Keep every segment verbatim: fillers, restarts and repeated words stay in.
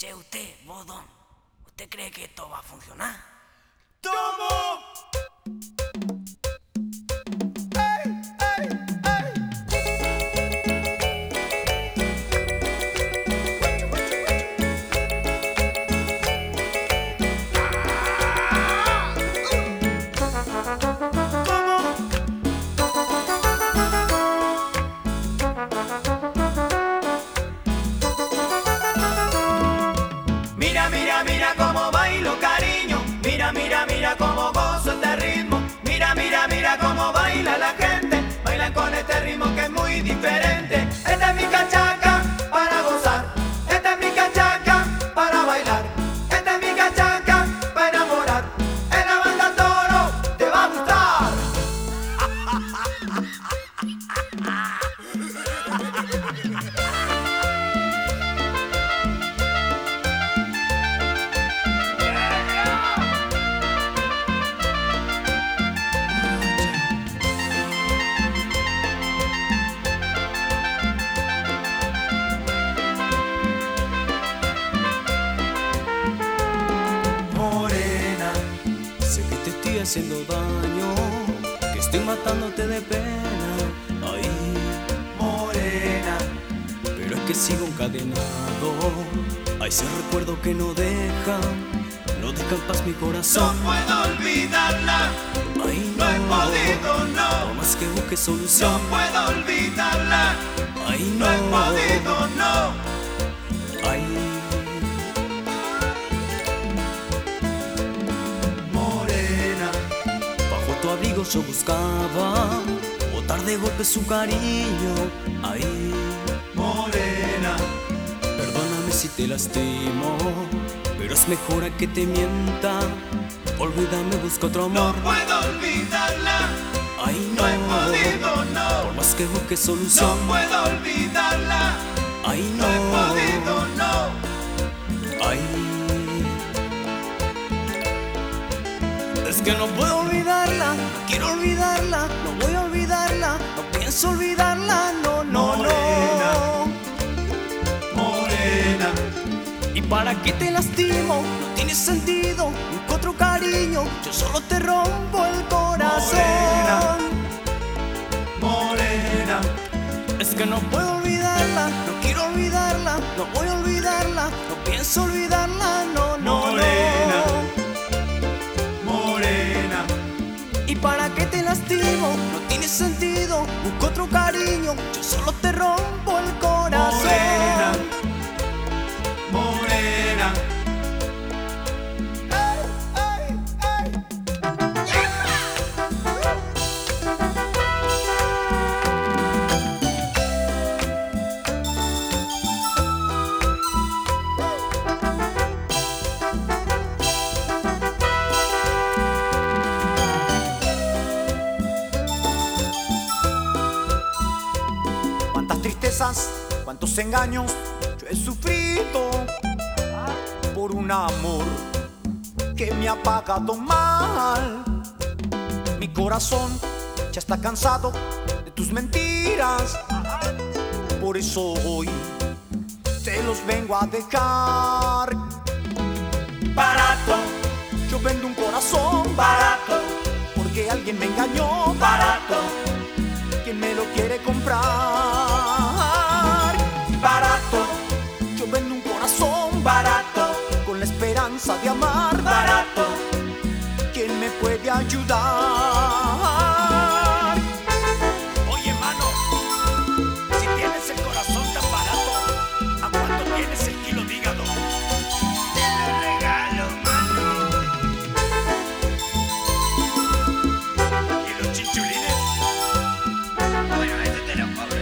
Che, usted, vos, don, ¿usted cree que esto va a funcionar? ¡Tomo! Mira, mira, mira cómo bailo, cariño. Mira, mira, mira cómo gozo este ritmo. Mira, mira, mira cómo baila la gente. Bailan con este ritmo que es muy diferente. Esta es mi cachaca para gozar. Esta es mi cachaca para bailar. Esta es mi cachaca para enamorar. En la banda Toro te va a gustar. Haciendo daño, que estoy matándote de pena, ay, Morena, pero es que sigo encadenado a ese recuerdo que no deja, no deja en paz mi no corazón. puedo olvidarla. Ay, No he podido, no. por más que busque No solución. puedo olvidarla. Ay, No no, he podido, no. ay, Morena, bajo tu abrigo yo buscaba botar de golpe su cariño. Ay, morena, perdóname si te lastimo, pero es mejor a que te mienta. Olvídame, busca otro no amor. puedo olvidarla. Ay, No he no, podido, por no. más que busque No solución. puedo olvidarla. Ay, No he no, podido, no. ay, es que no puedo olvidarla, no quiero olvidarla, no voy a olvidarla, no pienso olvidarla, no, no, Morena. no. Morena, ¿Y para qué te lastimo? No tiene sentido, busco otro cariño, yo solo te rompo el corazón. morena, Es que no puedo olvidarla, no quiero olvidarla, no voy a olvidarla, no pienso olvidarla, no, no, Morena. no. morena, ¿Y para qué te lastimo? No tiene sentido, busco otro cariño, yo solo te rompo el corazón. morena, morena. Cuántas tristezas, cuántos engaños yo he sufrido por un amor que me ha pagado mal. Mi corazón ya está cansado de tus mentiras, por eso hoy te los vengo a dejar. Barato, yo vendo un corazón barato, porque alguien me engañó barato. ¿Quién me lo quiere comprar? Barato, yo vendo un corazón barato, con la esperanza de amar barato. ¿Quién me puede ayudar? Oye, mano, si tienes el corazón tan barato, ¿a cuánto tienes el kilo de hígado? Te lo regalo, mano. ¿Y los chinchulines? Bueno, ese te lo cobro.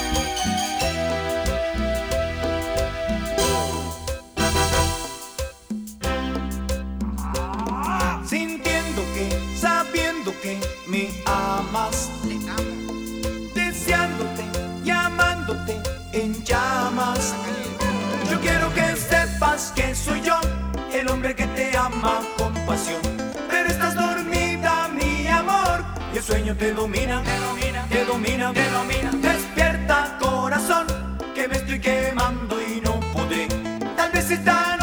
Sintiendo que, sabiendo que me amas, deseándote, llamándote en llamas. Yo quiero que sepas que soy yo, el hombre que te ama con pasión. Pero estás dormida, mi amor, y el sueño te domina, te domina, te domina, te domina. Despierta, corazón, que me estoy quemando y no podré. Tal vez esta noche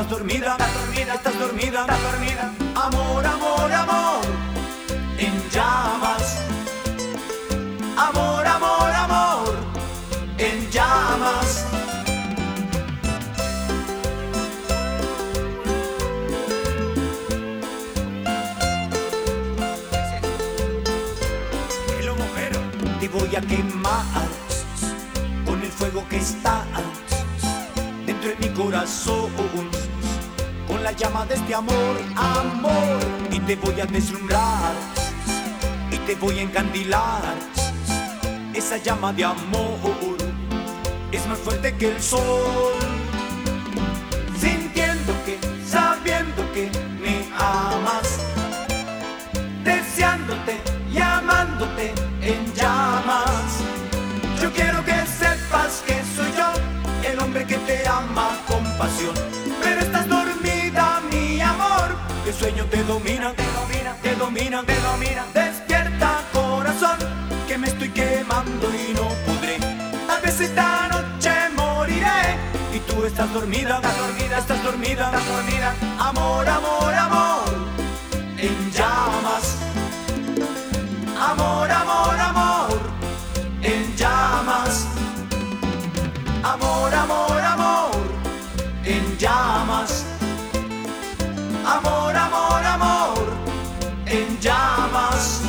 dormida, estás dormida, estás dormida, estás dormida. Amor, amor, amor, en llamas. Amor, amor, amor, en llamas. Te voy a quemar con el fuego que está dentro de mi corazón, con la llama de este amor, amor. Y te voy a deslumbrar y te voy a encandilar. Esa llama de amor es más fuerte que el sol. Sintiendo que, sabiendo que me amas, deseándote y amándote en llamas. Yo quiero que sepas que soy yo, el hombre que te ama con pasión. Pero estás dormida, mi amor, que el sueño te domina, te domina, te domina, te domina. Despierta, corazón, que me estoy quemando y no podré. Tal vez esta noche moriré y tú estás dormida, estás dormida, estás dormida, estás dormida. Amor, amor, amor, en llamas. Amor, amor, amor, en llamas. Amor, amor, amor, en llamas. Amor, amor, amor, en llamas.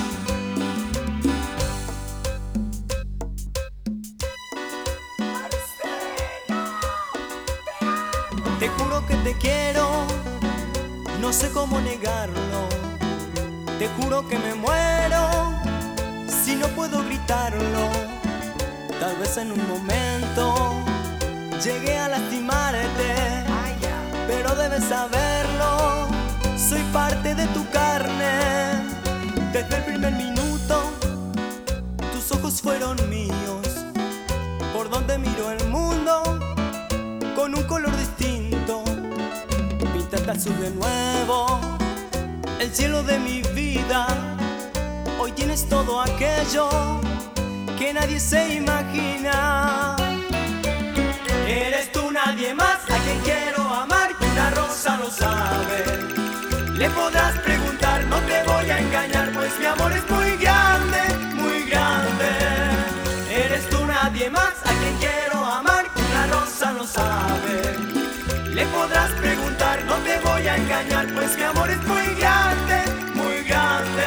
Te juro que te quiero, no sé cómo negarlo. Te juro que me muero si no puedo gritarlo. Tal vez en un momento llegué a lastimarte, pero debes saberlo, soy parte de tu carne. Desde el primer minuto tus ojos fueron míos. Por donde miro el mundo con un color distinto. Píntate azul de nuevo el cielo de mi vida. Hoy tienes todo aquello que nadie se imagina. Eres tú, nadie más, a quien quiero amar, y una rosa lo sabe. Le podrás preguntar, no te voy a engañar, pues mi amor es muy grande, muy grande. Eres tú, nadie más, a quien quiero amar, y una rosa lo sabe. Le podrás preguntar, no te voy a engañar, pues mi amor es muy grande, muy grande.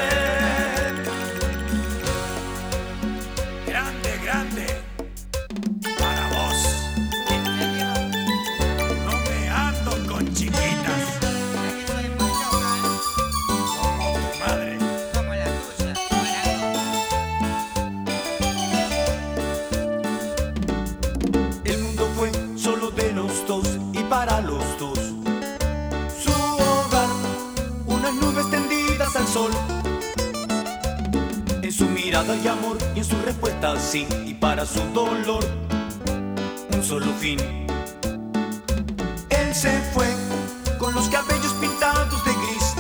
Grande, grande. Para vos. No me ando con chiquitas. Como tu madre. Como la tuya, El mundo fue solo de los dos y para los dos. Su hogar, unas nubes tendidas al sol. En su mirada hay amor y en su respuesta sí. Y para su dolor, un solo fin. Él se fue con los cabellos pintados de gris.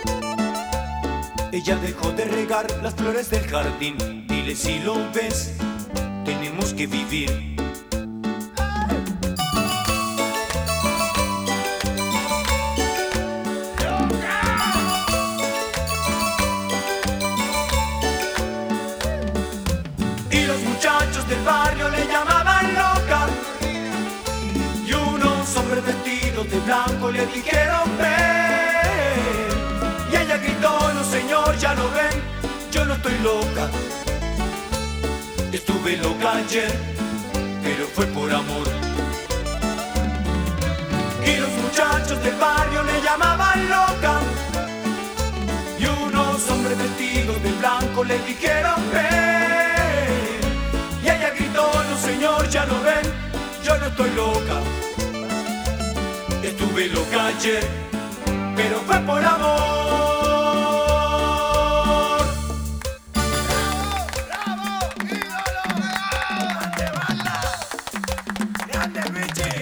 Ella dejó de regar las flores del jardín. Dile si lo ves, tenemos que vivir. Del barrio le llamaban loca y unos hombres vestidos de blanco le dijeron ven. Y ella gritó, no señor, ya lo ven, yo no estoy loca. Estuve loca ayer, pero fue por amor. Y los muchachos del barrio le llamaban loca y unos hombres vestidos de blanco le dijeron ven. Y ella gritó, no señor, ya lo ven, yo no estoy loca. Estuve loca ayer, pero fue por amor. ¡Bravo! ¡Ídolo! ¡Grande banda! ¡Grande Richie!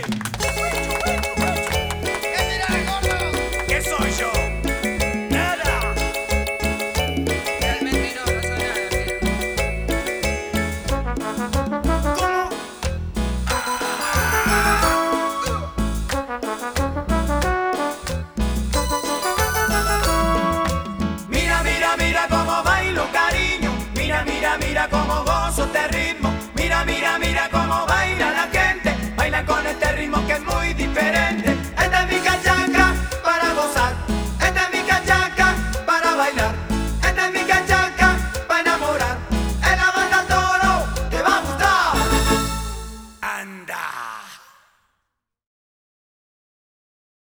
¿Qué soy yo? ¡Nada! realmente no pasó nada, pero ¿Cómo? Mira, mira cómo gozo este ritmo. Mira, mira, mira cómo